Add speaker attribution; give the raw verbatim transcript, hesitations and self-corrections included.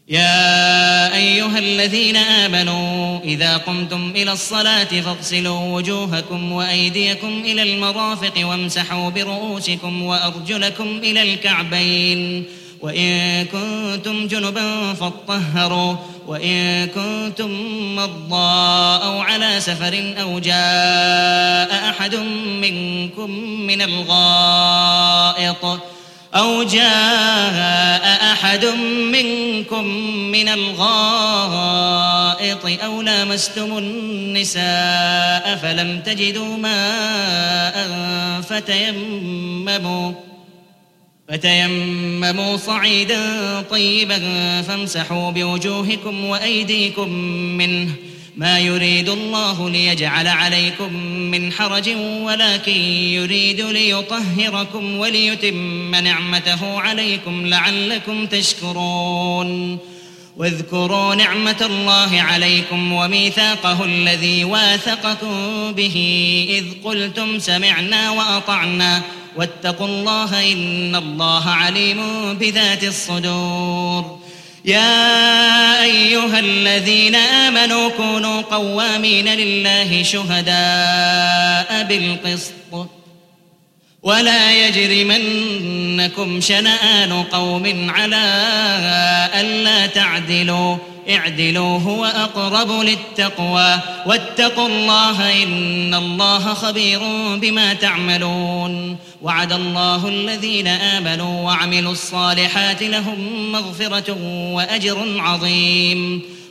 Speaker 1: يا أيها الذين آمنوا إذا قمتم إلى الصلاة فاغسلوا وجوهكم وأيديكم إلى المرافق وامسحوا برؤوسكم وأرجلكم إلى الكعبين وإن كنتم جنبا فاطهروا وإن كنتم مرضى أو على سفر أو جاء أحد منكم من الغائط أو جاء أحد منكم من الغائط أو لامستم النساء فلم تجدوا ماء فتيمموا فتيمموا صعيدا طيبا فامسحوا بوجوهكم وأيديكم منه ما يريد الله ليجعل عليكم من حرج ولكن يريد ليطهركم وليتم نعمته عليكم لعلكم تشكرون واذكروا نعمة الله عليكم وميثاقه الذي واثقكم به إذ قلتم سمعنا وأطعنا واتقوا الله إن الله عليم بذات الصدور. يا أيها الذين آمنوا كونوا قوامين لله شهداء بالقسط ولا يجرمنكم شنآن قوم على ألا تعدلوا اعدلوا هو أقرب للتقوى واتقوا الله إن الله خبير بما تعملون. وعد الله الذين آمنوا وعملوا الصالحات لهم مغفرة وأجر عظيم.